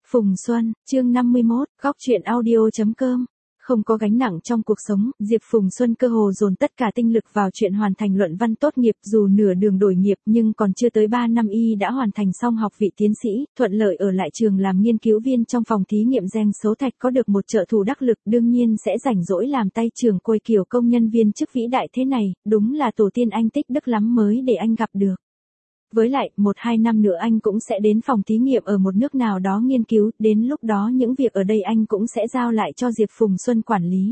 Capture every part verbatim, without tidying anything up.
Phùng Xuân, chương năm mươi mốt, góc truyện audio chấm com. Không có gánh nặng trong cuộc sống, Diệp Phùng Xuân cơ hồ dồn tất cả tinh lực vào chuyện hoàn thành luận văn tốt nghiệp, dù nửa đường đổi nghiệp nhưng còn chưa tới ba năm y đã hoàn thành xong học vị tiến sĩ, thuận lợi ở lại trường làm nghiên cứu viên trong phòng thí nghiệm gen số thạch, có được một trợ thủ đắc lực, đương nhiên sẽ rảnh rỗi làm tay trưởng quầy kiểu công nhân viên chức vĩ đại thế này, đúng là tổ tiên anh tích đức lắm mới để anh gặp được. Với lại, một hai năm nữa anh cũng sẽ đến phòng thí nghiệm ở một nước nào đó nghiên cứu, đến lúc đó những việc ở đây anh cũng sẽ giao lại cho Diệp Phùng Xuân quản lý.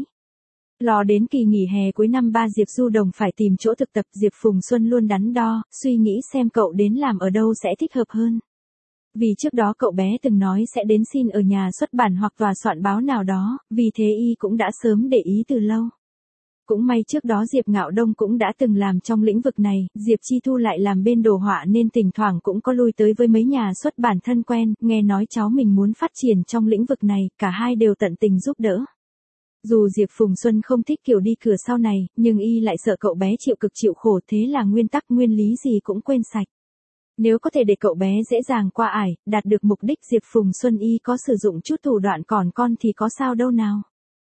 Lò đến kỳ nghỉ hè cuối năm ba Diệp Du Đồng phải tìm chỗ thực tập, Diệp Phùng Xuân luôn đắn đo, suy nghĩ xem cậu đến làm ở đâu sẽ thích hợp hơn. Vì trước đó cậu bé từng nói sẽ đến xin ở nhà xuất bản hoặc tòa soạn báo nào đó, vì thế y cũng đã sớm để ý từ lâu. Cũng may trước đó Diệp Ngạo Đông cũng đã từng làm trong lĩnh vực này, Diệp Chi Thu lại làm bên đồ họa nên thỉnh thoảng cũng có lui tới với mấy nhà xuất bản thân quen, nghe nói cháu mình muốn phát triển trong lĩnh vực này, cả hai đều tận tình giúp đỡ. Dù Diệp Phùng Xuân không thích kiểu đi cửa sau này, nhưng y lại sợ cậu bé chịu cực chịu khổ, thế là nguyên tắc nguyên lý gì cũng quên sạch. Nếu có thể để cậu bé dễ dàng qua ải, đạt được mục đích, Diệp Phùng Xuân y có sử dụng chút thủ đoạn còn con thì có sao đâu nào.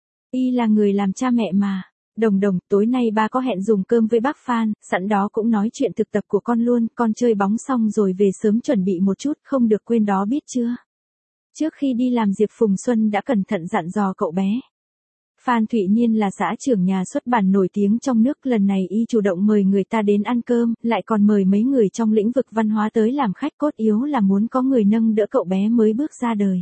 Y là người làm cha mẹ mà. Đồng Đồng, tối nay ba có hẹn dùng cơm với bác Phan, sẵn đó cũng nói chuyện thực tập của con luôn, con chơi bóng xong rồi về sớm chuẩn bị một chút, không được quên đó biết chưa. Trước khi đi làm Diệp Phùng Xuân đã cẩn thận dặn dò cậu bé. Phan Thụy Niên là xã trưởng nhà xuất bản nổi tiếng trong nước, lần này y chủ động mời người ta đến ăn cơm, lại còn mời mấy người trong lĩnh vực văn hóa tới làm khách, cốt yếu là muốn có người nâng đỡ cậu bé mới bước ra đời.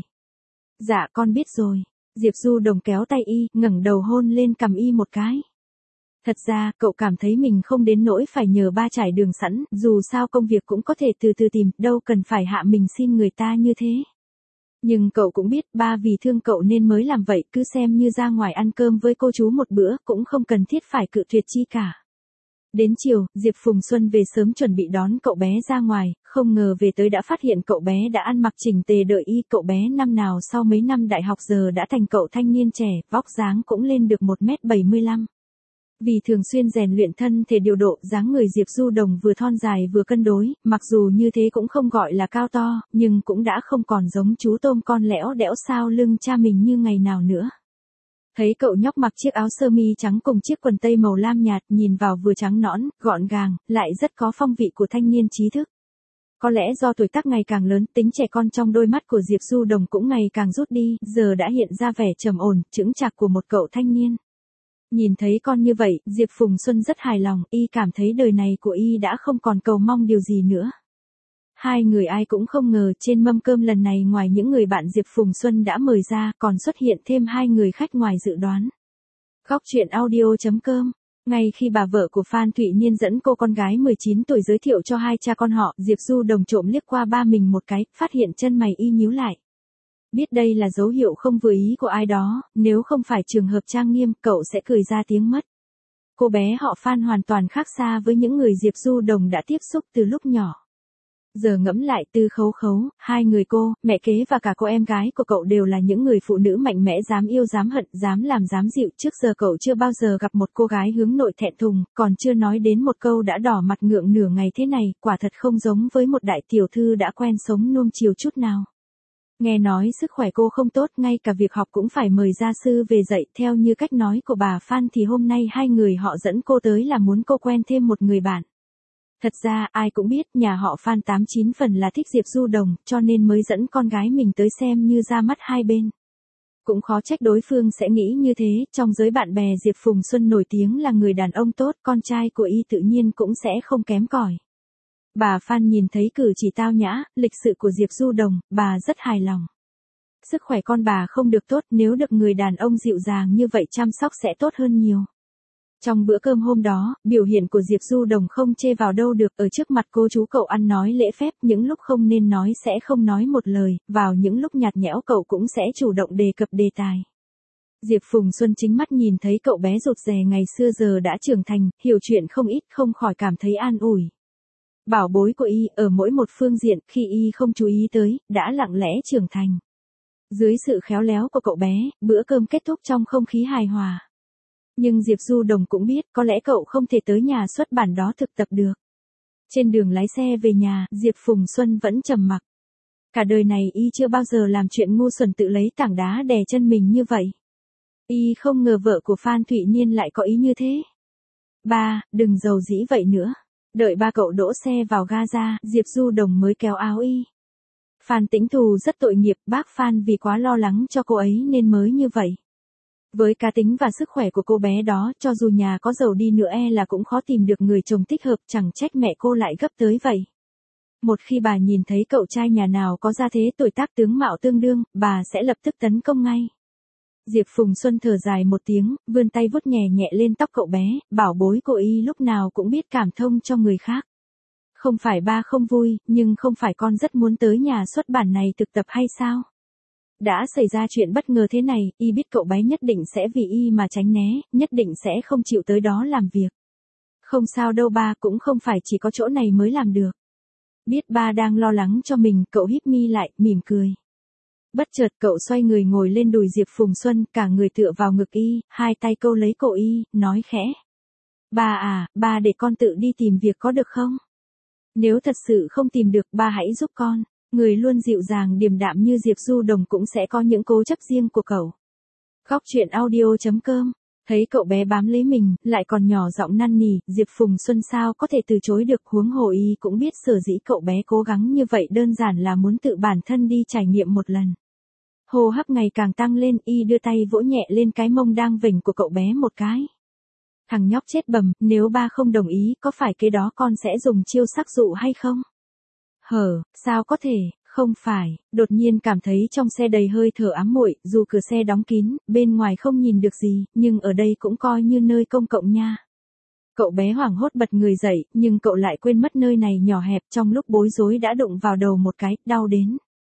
Dạ con biết rồi. Diệp Du Đồng kéo tay y, ngẩng đầu hôn lên cằm y một cái. Thật ra, cậu cảm thấy mình không đến nỗi phải nhờ ba trải đường sẵn, dù sao công việc cũng có thể từ từ tìm, đâu cần phải hạ mình xin người ta như thế. Nhưng cậu cũng biết, ba vì thương cậu nên mới làm vậy, cứ xem như ra ngoài ăn cơm với cô chú một bữa, cũng không cần thiết phải cự tuyệt chi cả. Đến chiều, Diệp Phùng Xuân về sớm chuẩn bị đón cậu bé ra ngoài, không ngờ về tới đã phát hiện cậu bé đã ăn mặc chỉnh tề đợi y, cậu bé năm nào sau mấy năm đại học giờ đã thành cậu thanh niên trẻ, vóc dáng cũng lên được một mét bảy mươi lăm. Vì thường xuyên rèn luyện thân thể điều độ, dáng người Diệp Du Đồng vừa thon dài vừa cân đối, mặc dù như thế cũng không gọi là cao to, nhưng cũng đã không còn giống chú tôm con lẽo đẽo sau lưng cha mình như ngày nào nữa. Thấy cậu nhóc mặc chiếc áo sơ mi trắng cùng chiếc quần tây màu lam nhạt, nhìn vào vừa trắng nõn, gọn gàng, lại rất có phong vị của thanh niên trí thức. Có lẽ do tuổi tác ngày càng lớn, tính trẻ con trong đôi mắt của Diệp Du Đồng cũng ngày càng rút đi, giờ đã hiện ra vẻ trầm ổn, chững chạc của một cậu thanh niên. Nhìn thấy con như vậy, Diệp Phùng Xuân rất hài lòng, y cảm thấy đời này của y đã không còn cầu mong điều gì nữa. Hai người ai cũng không ngờ, trên mâm cơm lần này ngoài những người bạn Diệp Phùng Xuân đã mời ra, còn xuất hiện thêm hai người khách ngoài dự đoán. Góc truyện audio chấm com. Ngay khi bà vợ của Phan Thụy Niên dẫn cô con gái mười chín tuổi giới thiệu cho hai cha con họ, Diệp Du Đồng trộm liếc qua ba mình một cái, phát hiện chân mày y nhíu lại. Biết đây là dấu hiệu không vừa ý của ai đó, nếu không phải trường hợp trang nghiêm, cậu sẽ cười ra tiếng mất. Cô bé họ Phan hoàn toàn khác xa với những người Diệp Du Đồng đã tiếp xúc từ lúc nhỏ. Giờ ngẫm lại, Tư Khấu Khấu, hai người cô, mẹ kế và cả cô em gái của cậu đều là những người phụ nữ mạnh mẽ, dám yêu dám hận, dám làm dám dịu. Trước giờ cậu chưa bao giờ gặp một cô gái hướng nội thẹn thùng, còn chưa nói đến một câu đã đỏ mặt ngượng nửa ngày thế này, quả thật không giống với một đại tiểu thư đã quen sống nuông chiều chút nào. Nghe nói sức khỏe cô không tốt, ngay cả việc học cũng phải mời gia sư về dạy, theo như cách nói của bà Phan thì hôm nay hai người họ dẫn cô tới là muốn cô quen thêm một người bạn. Thật ra, ai cũng biết, nhà họ Phan tám chín phần là thích Diệp Du Đồng, cho nên mới dẫn con gái mình tới xem như ra mắt hai bên. Cũng khó trách đối phương sẽ nghĩ như thế, trong giới bạn bè Diệp Phùng Xuân nổi tiếng là người đàn ông tốt, con trai của y tự nhiên cũng sẽ không kém cỏi. Bà Phan nhìn thấy cử chỉ tao nhã, lịch sự của Diệp Du Đồng, bà rất hài lòng. Sức khỏe con bà không được tốt, nếu được người đàn ông dịu dàng như vậy chăm sóc sẽ tốt hơn nhiều. Trong bữa cơm hôm đó, biểu hiện của Diệp Du Đồng không chê vào đâu được, ở trước mặt cô chú cậu ăn nói lễ phép, những lúc không nên nói sẽ không nói một lời, vào những lúc nhạt nhẽo cậu cũng sẽ chủ động đề cập đề tài. Diệp Phùng Xuân chính mắt nhìn thấy cậu bé rụt rè ngày xưa giờ đã trưởng thành, hiểu chuyện không ít, không khỏi cảm thấy an ủi. Bảo bối của y, ở mỗi một phương diện, khi y không chú ý tới, đã lặng lẽ trưởng thành. Dưới sự khéo léo của cậu bé, bữa cơm kết thúc trong không khí hài hòa. Nhưng Diệp Du Đồng cũng biết, có lẽ cậu không thể tới nhà xuất bản đó thực tập được. Trên đường lái xe về nhà, Diệp Phùng Xuân vẫn trầm mặc. Cả đời này y chưa bao giờ làm chuyện ngu xuẩn tự lấy tảng đá đè chân mình như vậy. Y không ngờ vợ của Phan Thụy Niên lại có ý như thế. Ba, đừng giàu dĩ vậy nữa. Đợi ba cậu đỗ xe vào ga ra, Diệp Du Đồng mới kéo áo y. Phan Tĩnh Thù rất tội nghiệp, bác Phan vì quá lo lắng cho cô ấy nên mới như vậy. Với cá tính và sức khỏe của cô bé đó, cho dù nhà có giàu đi nữa e là cũng khó tìm được người chồng thích hợp, chẳng trách mẹ cô lại gấp tới vậy. Một khi bà nhìn thấy cậu trai nhà nào có gia thế tuổi tác tướng mạo tương đương, bà sẽ lập tức tấn công ngay. Diệp Phùng Xuân thở dài một tiếng, vươn tay vuốt nhẹ nhẹ lên tóc cậu bé, bảo bối của y lúc nào cũng biết cảm thông cho người khác. Không phải ba không vui, nhưng không phải con rất muốn tới nhà xuất bản này thực tập hay sao? Đã xảy ra chuyện bất ngờ thế này, y biết cậu bé nhất định sẽ vì y mà tránh né, nhất định sẽ không chịu tới đó làm việc. Không sao đâu ba, cũng không phải chỉ có chỗ này mới làm được. Biết ba đang lo lắng cho mình, cậu híp mi lại, mỉm cười. Bất chợt cậu xoay người ngồi lên đùi Diệp Phùng Xuân, cả người tựa vào ngực y, hai tay câu lấy cổ y, nói khẽ. Ba à, ba để con tự đi tìm việc có được không? Nếu thật sự không tìm được, ba hãy giúp con. Người luôn dịu dàng điềm đạm như Diệp Du Đồng cũng sẽ có những cố chấp riêng của cậu. Góc truyện audio chấm com. Thấy cậu bé bám lấy mình, lại còn nhỏ giọng năn nỉ, Diệp Phùng Xuân sao có thể từ chối được, huống hồ y cũng biết sở dĩ cậu bé cố gắng như vậy đơn giản là muốn tự bản thân đi trải nghiệm một lần. Hô hấp ngày càng tăng lên, y đưa tay vỗ nhẹ lên cái mông đang vểnh của cậu bé một cái. Thằng nhóc chết bầm, nếu ba không đồng ý, có phải kế đó con sẽ dùng chiêu sắc dụ hay không? Hở, sao có thể, không phải, đột nhiên cảm thấy trong xe đầy hơi thở ám muội, dù cửa xe đóng kín, bên ngoài không nhìn được gì, nhưng ở đây cũng coi như nơi công cộng nha. Cậu bé hoảng hốt bật người dậy, nhưng cậu lại quên mất nơi này nhỏ hẹp, trong lúc bối rối đã đụng vào đầu một cái, đau đến.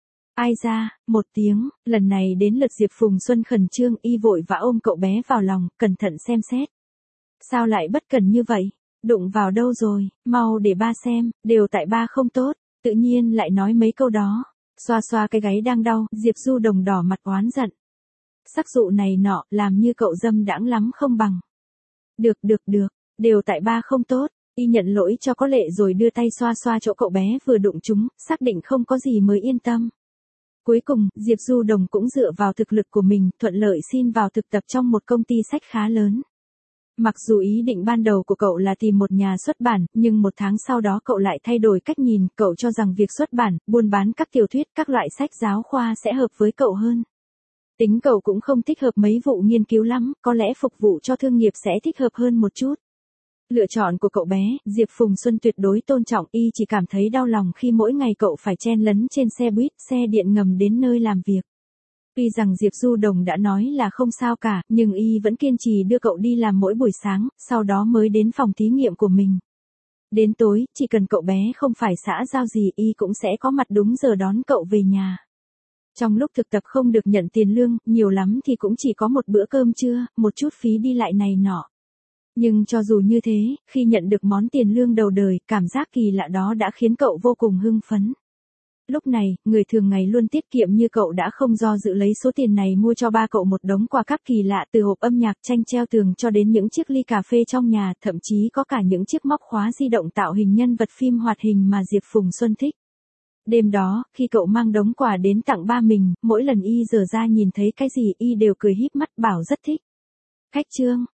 Ai ra, một tiếng, lần này đến lượt Diệp Phùng Xuân khẩn trương, y vội vã ôm cậu bé vào lòng, cẩn thận xem xét. Sao lại bất cần như vậy? Đụng vào đâu rồi, mau để ba xem, đều tại ba không tốt, tự nhiên lại nói mấy câu đó. Xoa xoa cái gáy đang đau, Diệp Du Đồng đỏ mặt oán giận. Sắc dụ này nọ, làm như cậu dâm đãng lắm không bằng. Được được được, đều tại ba không tốt, y nhận lỗi cho có lệ rồi đưa tay xoa xoa chỗ cậu bé vừa đụng chúng, xác định không có gì mới yên tâm. Cuối cùng, Diệp Du Đồng cũng dựa vào thực lực của mình, thuận lợi xin vào thực tập trong một công ty sách khá lớn. Mặc dù ý định ban đầu của cậu là tìm một nhà xuất bản, nhưng một tháng sau đó cậu lại thay đổi cách nhìn, cậu cho rằng việc xuất bản, buôn bán các tiểu thuyết, các loại sách giáo khoa sẽ hợp với cậu hơn. Tính cậu cũng không thích hợp mấy vụ nghiên cứu lắm, có lẽ phục vụ cho thương nghiệp sẽ thích hợp hơn một chút. Lựa chọn của cậu bé, Diệp Phùng Xuân tuyệt đối tôn trọng, y chỉ cảm thấy đau lòng khi mỗi ngày cậu phải chen lấn trên xe buýt, xe điện ngầm đến nơi làm việc. Tuy rằng Diệp Du Đồng đã nói là không sao cả, nhưng y vẫn kiên trì đưa cậu đi làm mỗi buổi sáng, sau đó mới đến phòng thí nghiệm của mình. Đến tối, chỉ cần cậu bé không phải xã giao gì, y cũng sẽ có mặt đúng giờ đón cậu về nhà. Trong lúc thực tập không được nhận tiền lương, nhiều lắm thì cũng chỉ có một bữa cơm trưa, một chút phí đi lại này nọ. Nhưng cho dù như thế, khi nhận được món tiền lương đầu đời, cảm giác kỳ lạ đó đã khiến cậu vô cùng hưng phấn. Lúc này, người thường ngày luôn tiết kiệm như cậu đã không do dự lấy số tiền này mua cho ba cậu một đống quà cáp kỳ lạ, từ hộp âm nhạc tranh treo tường cho đến những chiếc ly cà phê trong nhà, thậm chí có cả những chiếc móc khóa di động tạo hình nhân vật phim hoạt hình mà Diệp Phùng Xuân thích. Đêm đó, khi cậu mang đống quà đến tặng ba mình, mỗi lần y dở ra nhìn thấy cái gì y đều cười híp mắt bảo rất thích. Khách trương,